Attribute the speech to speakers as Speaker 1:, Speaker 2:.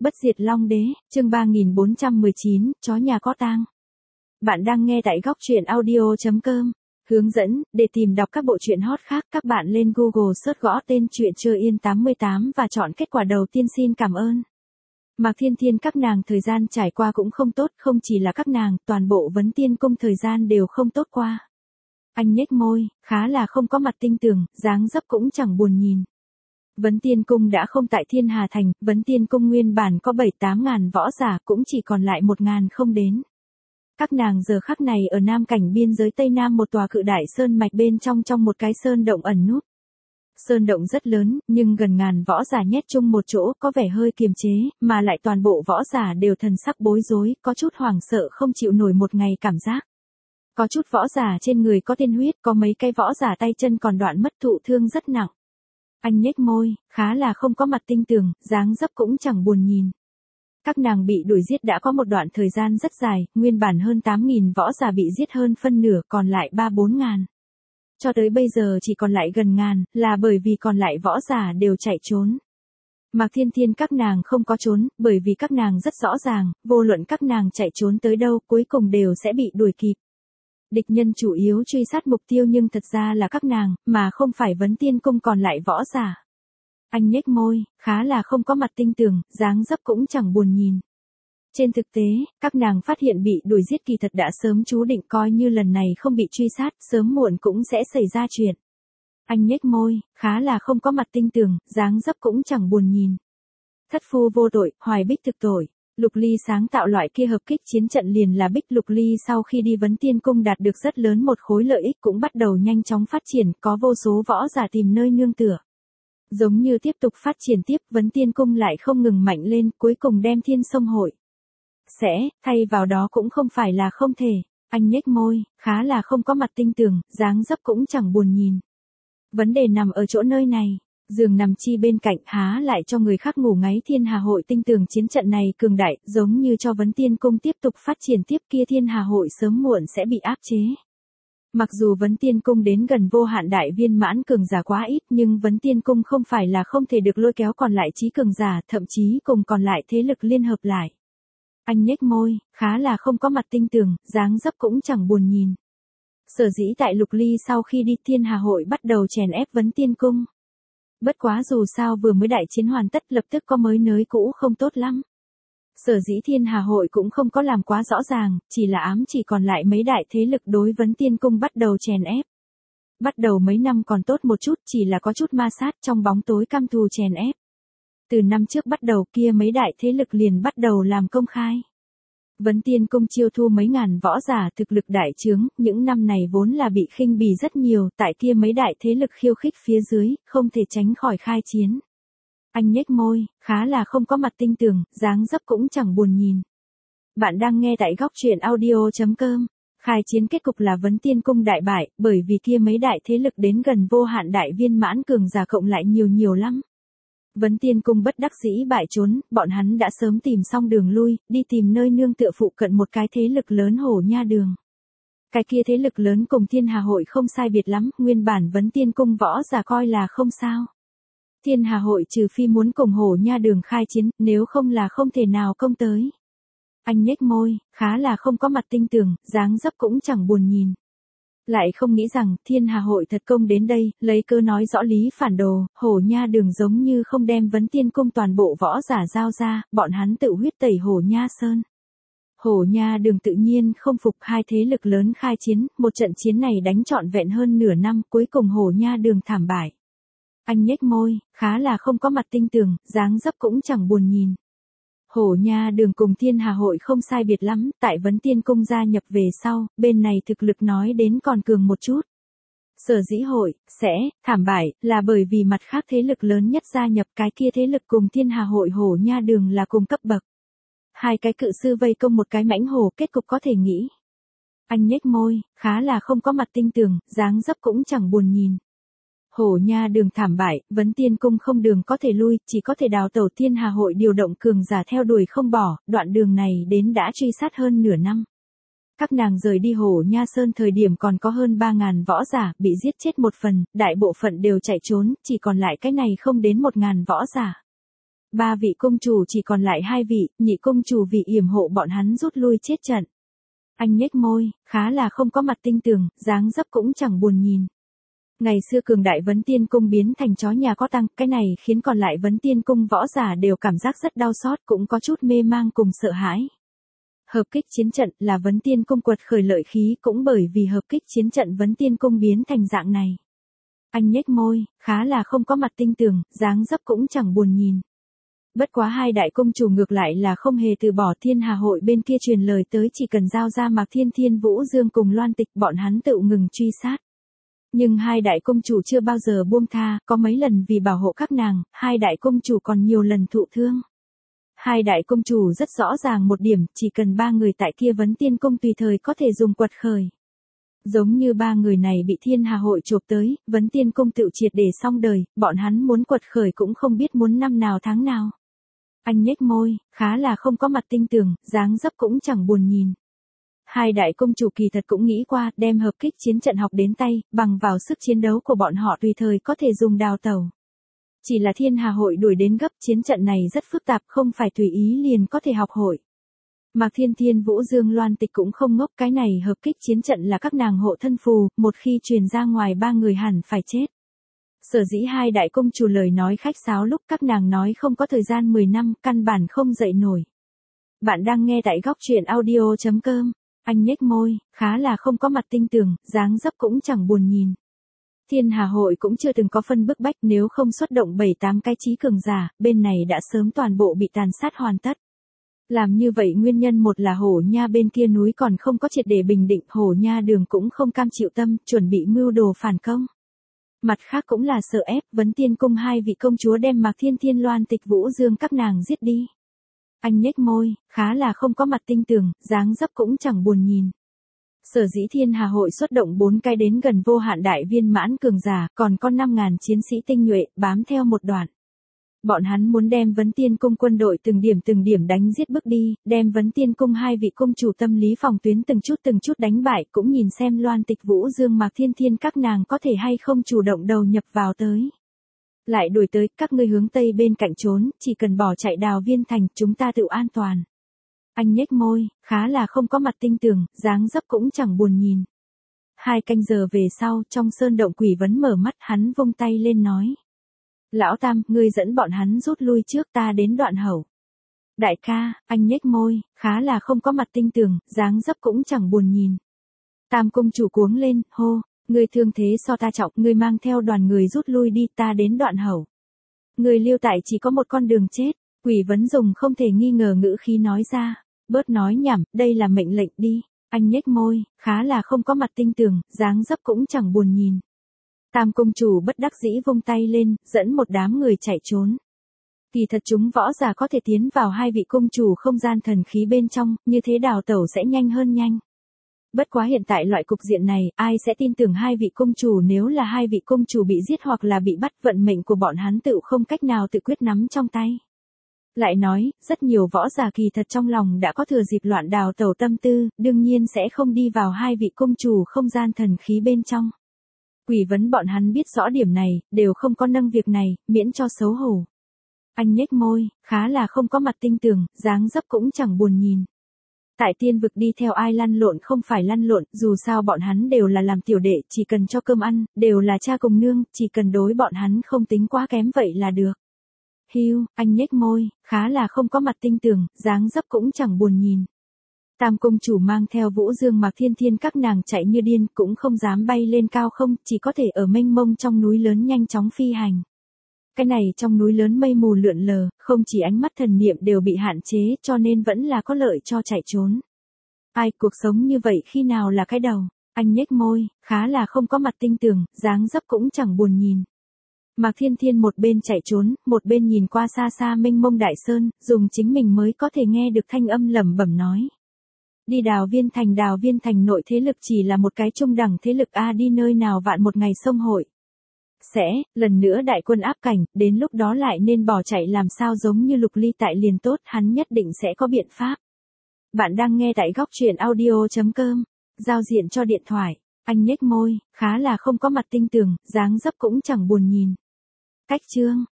Speaker 1: Bất diệt Long Đế, chương 3419, chó nhà có tang. Bạn đang nghe tại góc truyện audio.com. Hướng dẫn, để tìm đọc các bộ truyện hot khác, các bạn lên Google search gõ tên truyện Chưa Yên 88 và chọn kết quả đầu tiên. Xin cảm ơn. Mạc Thiên Thiên các nàng thời gian trải qua cũng không tốt, không chỉ là các nàng, toàn bộ Vấn Tiên Cung thời gian đều không tốt qua. Anh nhếch môi, khá là không có mặt tinh tường, dáng dấp cũng chẳng buồn nhìn. Vấn Tiên Cung đã không tại Thiên Hà Thành, Vấn Tiên Cung nguyên bản có 7-8 ngàn võ giả, cũng chỉ còn lại 1 ngàn không đến. Các nàng giờ khắc này ở nam cảnh biên giới Tây Nam một tòa cự đại sơn mạch bên trong một cái sơn động ẩn núp. Sơn động rất lớn, nhưng gần ngàn võ giả nhét chung một chỗ có vẻ hơi kiềm chế, mà lại toàn bộ võ giả đều thần sắc bối rối, có chút hoảng sợ không chịu nổi một ngày cảm giác. Có chút võ giả trên người có tiên huyết, có mấy cái võ giả tay chân còn đoạn mất thụ thương rất nặng. Anh nhếch môi, khá là không có mặt tinh tường, dáng dấp cũng chẳng buồn nhìn. Các nàng bị đuổi giết đã có một đoạn thời gian rất dài, nguyên bản hơn 8.000 võ giả bị giết hơn phân nửa, còn lại 3-4 ngàn. Cho tới bây giờ chỉ còn lại gần ngàn, là bởi vì còn lại võ giả đều chạy trốn. Mạc Thiên Thiên các nàng không có trốn, bởi vì các nàng rất rõ ràng, vô luận các nàng chạy trốn tới đâu, cuối cùng đều sẽ bị đuổi kịp. Địch nhân chủ yếu truy sát mục tiêu nhưng thật ra là các nàng, mà không phải Vấn Tiên Cung còn lại võ giả. Anh nhếch môi, khá là không có mặt tinh tường, dáng dấp cũng chẳng buồn nhìn. Trên thực tế, các nàng phát hiện bị đuổi giết kỳ thật đã sớm chú định, coi như lần này không bị truy sát, sớm muộn cũng sẽ xảy ra chuyện. Anh nhếch môi, khá là không có mặt tinh tường, dáng dấp cũng chẳng buồn nhìn. Thất phu vô tội, Hoài Bích thực tội. Lục Ly sáng tạo loại kia hợp kích chiến trận liền là Bích. Lục Ly sau khi đi Vấn Tiên Cung đạt được rất lớn một khối lợi ích, cũng bắt đầu nhanh chóng phát triển, có vô số võ giả tìm nơi nương tựa. Giống như tiếp tục phát triển tiếp, Vấn Tiên Cung lại không ngừng mạnh lên, cuối cùng đem Thiên Sông Hội. Thay vào đó cũng không phải là không thể. Anh nhếch môi, khá là không có mặt tinh tường, dáng dấp cũng chẳng buồn nhìn. Vấn đề nằm ở chỗ nơi này. Giường nằm chi bên cạnh, há lại cho người khác ngủ ngáy. Thiên Hà Hội tinh tường chiến trận này cường đại, giống như cho Vấn Tiên Cung tiếp tục phát triển tiếp kia Thiên Hà Hội sớm muộn sẽ bị áp chế. Mặc dù Vấn Tiên Cung đến gần vô hạn đại viên mãn cường giả quá ít, nhưng Vấn Tiên Cung không phải là không thể được lôi kéo còn lại trí cường giả, thậm chí cùng còn lại thế lực liên hợp lại. Anh nhếch môi, khá là không có mặt tinh tường, dáng dấp cũng chẳng buồn nhìn. Sở dĩ tại Lục Ly sau khi đi Thiên Hà Hội bắt đầu chèn ép Vấn Tiên Cung. Bất quá dù sao vừa mới đại chiến hoàn tất lập tức có mới nới cũ không tốt lắm. Sở dĩ Thiên Hà Hội cũng không có làm quá rõ ràng, chỉ là ám chỉ còn lại mấy đại thế lực đối Vấn Tiên Cung bắt đầu chèn ép. Bắt đầu mấy năm còn tốt một chút, chỉ là có chút ma sát trong bóng tối căm thù chèn ép. Từ năm trước bắt đầu kia mấy đại thế lực liền bắt đầu làm công khai. Vấn Tiên Cung chiêu thu mấy ngàn võ giả, thực lực đại trướng, những năm này vốn là bị khinh bỉ rất nhiều, tại kia mấy đại thế lực khiêu khích phía dưới, không thể tránh khỏi khai chiến. Anh nhếch môi, khá là không có mặt tinh tường, dáng dấp cũng chẳng buồn nhìn. Bạn đang nghe tại góc truyện audio.com. Khai chiến kết cục là Vấn Tiên Cung đại bại, bởi vì kia mấy đại thế lực đến gần vô hạn đại viên mãn cường giả cộng lại nhiều lắm. Vấn Tiên Cung bất đắc dĩ bại trốn, bọn hắn đã sớm tìm xong đường lui, đi tìm nơi nương tựa phụ cận một cái thế lực lớn Hổ Nha Đường. Cái kia thế lực lớn cùng Thiên Hà Hội không sai biệt lắm, nguyên bản Vấn Tiên Cung võ giả coi là không sao. Thiên Hà Hội trừ phi muốn cùng Hổ Nha Đường khai chiến, nếu không là không thể nào công tới. Anh nhếch môi, khá là không có mặt tinh tường, dáng dấp cũng chẳng buồn nhìn. Lại không nghĩ rằng Thiên Hà Hội thật công đến đây, lấy cơ nói rõ lý phản đồ, Hổ Nha Đường giống như không đem Vấn Tiên Cung toàn bộ võ giả giao ra, bọn hắn tự huyết tẩy Hổ Nha Sơn. Hổ Nha Đường tự nhiên không phục, hai thế lực lớn khai chiến, một trận chiến này đánh trọn vẹn hơn nửa năm, cuối cùng Hổ Nha Đường thảm bại. Anh nhếch môi, khá là không có mặt tinh tường, dáng dấp cũng chẳng buồn nhìn. Hổ Nha Đường cùng Thiên Hà Hội không sai biệt lắm, tại Vấn Tiên Cung gia nhập về sau, bên này thực lực nói đến còn cường một chút. Sở dĩ hội thảm bại là bởi vì mặt khác thế lực lớn nhất gia nhập, cái kia thế lực cùng Thiên Hà Hội Hổ Nha Đường là cùng cấp bậc. Hai cái cự sư vây công một cái mãnh hổ, kết cục có thể nghĩ. Anh nhếch môi, khá là không có mặt tinh tường, dáng dấp cũng chẳng buồn nhìn. Hổ Nha Đường thảm bại, Vấn Tiên Cung không đường có thể lui, chỉ có thể đào tẩu. Thiên Hà Hội điều động cường giả theo đuổi không bỏ, đoạn đường này đến đã truy sát hơn nửa năm. Các nàng rời đi Hổ Nha Sơn thời điểm còn có hơn 3.000 võ giả, bị giết chết một phần, đại bộ phận đều chạy trốn, chỉ còn lại cái này không đến 1.000 võ giả. Ba vị công chủ chỉ còn lại hai vị, nhị công chủ vì yểm hộ bọn hắn rút lui chết trận. Anh nhếch môi, khá là không có mặt tinh tường, dáng dấp cũng chẳng buồn nhìn. Ngày xưa cường đại Vấn Tiên Cung biến thành chó nhà có tăng, cái này khiến còn lại Vấn Tiên Cung võ giả đều cảm giác rất đau xót, cũng có chút mê mang cùng sợ hãi. Hợp kích chiến trận là Vấn Tiên Cung quật khởi lợi khí, cũng bởi vì hợp kích chiến trận Vấn Tiên Cung biến thành dạng này. Anh nhếch môi, khá là không có mặt tinh tường, dáng dấp cũng chẳng buồn nhìn. Bất quá hai đại công chủ ngược lại là không hề từ bỏ. Thiên Hà hội bên kia truyền lời tới chỉ cần giao ra Mạc Thiên Thiên Vũ Dương cùng Loan Tịch bọn hắn tự ngừng truy sát. Nhưng hai đại công chủ chưa bao giờ buông tha, có mấy lần vì bảo hộ các nàng, hai đại công chủ còn nhiều lần thụ thương. Hai đại công chủ rất rõ ràng một điểm, chỉ cần ba người tại kia Vấn Tiên Cung tùy thời có thể dùng quật khởi. Giống như ba người này bị Thiên Hà hội chộp tới, Vấn Tiên Cung tự triệt để xong đời, bọn hắn muốn quật khởi cũng không biết muốn năm nào tháng nào. Anh nhếch môi, khá là không có mặt tinh tường, dáng dấp cũng chẳng buồn nhìn. Hai đại công chủ kỳ thật cũng nghĩ qua, đem hợp kích chiến trận học đến tay, bằng vào sức chiến đấu của bọn họ tùy thời có thể dùng đào tẩu. Chỉ là Thiên Hà hội đuổi đến gấp, chiến trận này rất phức tạp, không phải tùy ý liền có thể học hội. Mạc Thiên Thiên Vũ Dương Loan Tịch cũng không ngốc, cái này hợp kích chiến trận là các nàng hộ thân phù, một khi truyền ra ngoài ba người hẳn phải chết. Sở dĩ hai đại công chủ lời nói khách sáo lúc các nàng nói không có thời gian 10 năm, căn bản không dậy nổi. Bạn đang nghe tại góc truyện audio.com. Anh nhếch môi, khá là không có mặt tinh tường, dáng dấp cũng chẳng buồn nhìn. Thiên Hà hội cũng chưa từng có phân bức bách, nếu không xuất động 7-8 cái chí cường giả, bên này đã sớm toàn bộ bị tàn sát hoàn tất. Làm như vậy nguyên nhân một là Hổ Nha bên kia núi còn không có triệt để bình định, Hổ Nha đường cũng không cam chịu tâm, chuẩn bị mưu đồ phản công. Mặt khác cũng là sợ ép Vấn Tiên Cung hai vị công chúa đem Mạc Thiên Thiên Loan Tịch Vũ Dương các nàng giết đi. Anh nhếch môi, khá là không có mặt tinh tường, dáng dấp cũng chẳng buồn nhìn. Sở dĩ Thiên Hà hội xuất động 4 cái đến gần vô hạn đại viên mãn cường giả, còn có 5.000 chiến sĩ tinh nhuệ, bám theo một đoạn. Bọn hắn muốn đem Vấn Tiên Cung quân đội từng điểm đánh giết bước đi, đem Vấn Tiên Cung hai vị công chủ tâm lý phòng tuyến từng chút đánh bại, cũng nhìn xem Loan Tịch Vũ Dương Mạc Thiên Thiên các nàng có thể hay không chủ động đầu nhập vào tới. Lại đuổi tới, các ngươi hướng tây bên cạnh trốn, chỉ cần bỏ chạy Đào Viên thành, chúng ta tự an toàn. Anh nhếch môi, khá là không có mặt tinh tường, dáng dấp cũng chẳng buồn nhìn. 2 canh giờ về sau, trong sơn động Quỷ Vấn mở mắt, hắn vung tay lên nói. Lão Tam, ngươi dẫn bọn hắn rút lui trước, ta đến Đoạn Hầu. Đại ca, anh nhếch môi, khá là không có mặt tinh tường, dáng dấp cũng chẳng buồn nhìn. Tam công chủ cuống lên, hô, ngươi thương thế so ta trọng, ngươi mang theo đoàn người rút lui đi, ta đến Đoạn Hầu. Ngươi lưu tại chỉ có một con đường chết, Quỷ Vấn dùng không thể nghi ngờ ngữ khí nói ra, bớt nói nhảm, đây là mệnh lệnh đi. Anh nhếch môi, khá là không có mặt tinh tường, dáng dấp cũng chẳng buồn nhìn. Tam công chủ bất đắc dĩ vung tay lên, dẫn một đám người chạy trốn. Kỳ thật chúng võ giả có thể tiến vào hai vị công chủ không gian thần khí bên trong, như thế đào tẩu sẽ nhanh hơn nhanh. Bất quá hiện tại loại cục diện này, ai sẽ tin tưởng hai vị công chủ, nếu là hai vị công chủ bị giết hoặc là bị bắt, vận mệnh của bọn hắn tự không cách nào tự quyết nắm trong tay. Lại nói, rất nhiều võ giả kỳ thật trong lòng đã có thừa dịp loạn đào tẩu tâm tư, đương nhiên sẽ không đi vào hai vị công chủ không gian thần khí bên trong. Quỷ Vấn bọn hắn biết rõ điểm này, đều không có nâng việc này, miễn cho xấu hổ. Anh nhếch môi, khá là không có mặt tinh tường, dáng dấp cũng chẳng buồn nhìn. Tại tiên vực đi theo ai lăn lộn không phải lăn lộn, dù sao bọn hắn đều là làm tiểu đệ, chỉ cần cho cơm ăn, đều là cha cùng nương, chỉ cần đối bọn hắn không tính quá kém vậy là được. Hiu, anh nhếch môi, khá là không có mặt tinh tường, dáng dấp cũng chẳng buồn nhìn. Tam công chủ mang theo Vũ Dương Mạc Thiên Thiên các nàng chạy như điên, cũng không dám bay lên cao không, chỉ có thể ở mênh mông trong núi lớn nhanh chóng phi hành. Cái này trong núi lớn mây mù lượn lờ, không chỉ ánh mắt thần niệm đều bị hạn chế, cho nên vẫn là có lợi cho chạy trốn. Ai, cuộc sống như vậy khi nào là cái đầu? Anh nhếch môi, khá là không có mặt tinh tường, dáng dấp cũng chẳng buồn nhìn. Mạc Thiên Thiên một bên chạy trốn, một bên nhìn qua xa xa mênh mông đại sơn, dùng chính mình mới có thể nghe được thanh âm lẩm bẩm nói. Đi Đào Viên thành nội thế lực chỉ là một cái trung đẳng thế lực a, đi nơi nào vạn một ngày sông hội. Sẽ, lần nữa đại quân áp cảnh, đến lúc đó lại nên bỏ chạy làm sao, giống như Lục Ly tại liền tốt, hắn nhất định sẽ có biện pháp. Bạn đang nghe tại góc truyện audio.com, giao diện cho điện thoại, anh nhếch môi, khá là không có mặt tinh tường, dáng dấp cũng chẳng buồn nhìn. Cách chương.